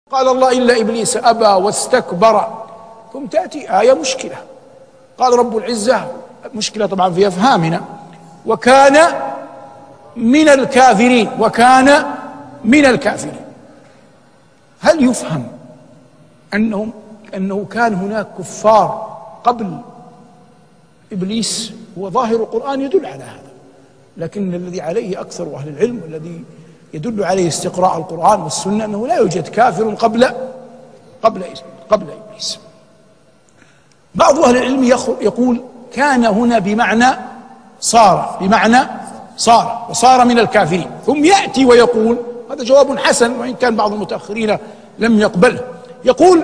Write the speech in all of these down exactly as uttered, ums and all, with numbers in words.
قال الله إلا إبليس أبى واستكبر. ثم تأتي آية مشكلة، قال رب العزة، مشكلة طبعا في أفهامنا، وكان من الكافرين، وكان من الكافرين. هل يفهم أنهم أنه كان هناك كفار قبل إبليس؟ هو ظاهر القرآن يدل على هذا، لكن الذي عليه أكثر أهل العلم والذي يدل عليه استقراء القرآن والسنة أنه لا يوجد كافر قبل قبل قبل إبليس. بعض أهل العلم يقول كان هنا بمعنى صار، بمعنى صار، وصار من الكافرين. ثم يأتي ويقول، هذا جواب حسن وإن كان بعض المتأخرين لم يقبله، يقول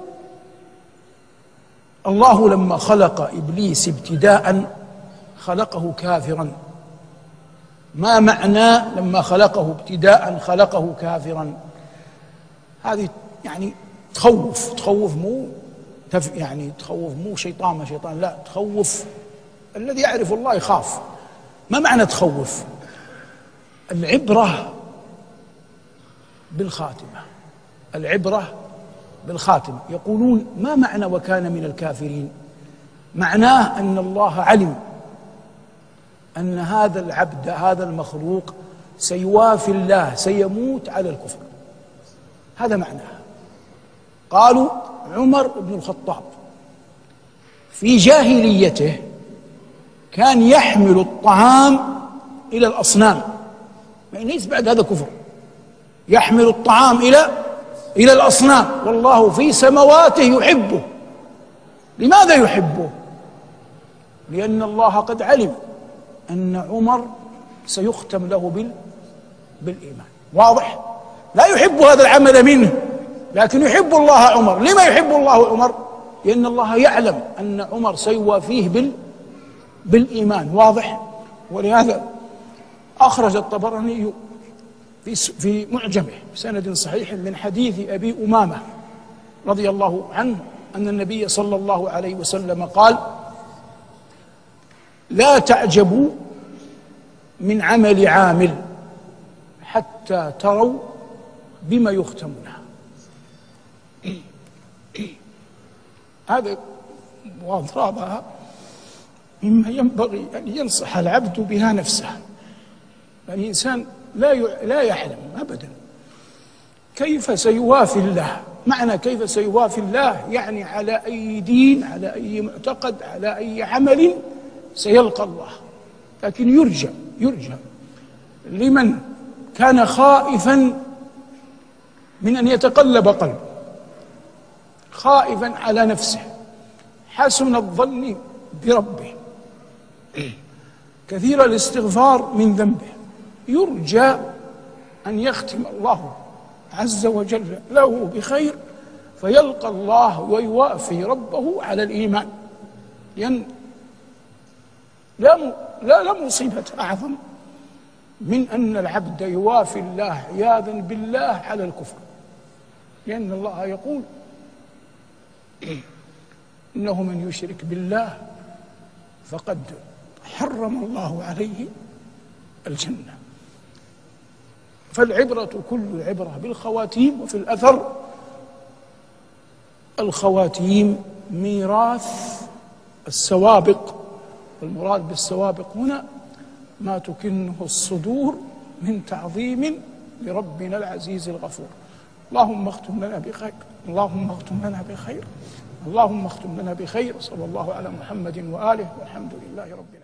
الله لما خلق إبليس ابتداء خلقه كافرا. ما معنى لما خلقه ابتداء خلقه كافرا؟ هذه يعني تخوف، تخوف مو تف يعني تخوف مو شيطان ما شيطان، لا، تخوف الذي يعرف الله يخاف. ما معنى تخوف؟ العبرة بالخاتمة، العبرة بالخاتمة. يقولون ما معنى وكان من الكافرين؟ معناه أن الله علم أن هذا العبد، هذا المخلوق سيوافي الله، سيموت على الكفر. هذا معناه. قالوا عمر بن الخطاب في جاهليته كان يحمل الطعام إلى الأصنام، يعني ليس بعد هذا كفر، يحمل الطعام إلى إلى الأصنام والله في سمواته يحبه. لماذا يحبه؟ لأن الله قد علم أن عمر سيختم له بال بالإيمان. واضح؟ لا يحب هذا العمل منه، لكن يحب الله عمر. لما يحب الله عمر؟ لأن الله يعلم أن عمر سيوافيه بال بالإيمان. واضح؟ ولهذا أخرج الطبراني في في معجمه بسند صحيح من حديث أبي أمامة رضي الله عنه أن النبي صلى الله عليه وسلم قال: لا تعجبوا من عمل عامل حتى تروا بما يختمونها. هذا واضرابها مما ينبغي أن ينصح العبد بها نفسه. الإنسان لا لا يحلم أبدا كيف سيوافي الله. معنى كيف سيوافي الله يعني على أي دين، على أي معتقد، على أي عمل سيلقى الله. لكن يرجى يرجى لمن كان خائفا من أن يتقلب قلبه، خائفا على نفسه، حسن الظن بربه، كثير الاستغفار من ذنبه، يرجى أن يختم الله عز وجل له بخير فيلقى الله ويوافي ربه على الإيمان. لأن لا لا لا مصيبة أعظم من أن العبد يوافي الله عياذا بالله على الكفر. لأن الله يقول: إنه من يشرك بالله فقد حرم الله عليه الجنة. فالعبرة كل العبرة بالخواتيم. وفي الأثر: الخواتيم ميراث السوابق، والمراد بالسوابق هنا ما تكنه الصدور من تعظيم لربنا العزيز الغفور. اللهم اختم لنا بخير، اللهم اختم لنا بخير، اللهم اختم لنا بخير. صلى الله على محمد وآله، والحمد لله رب العالمين.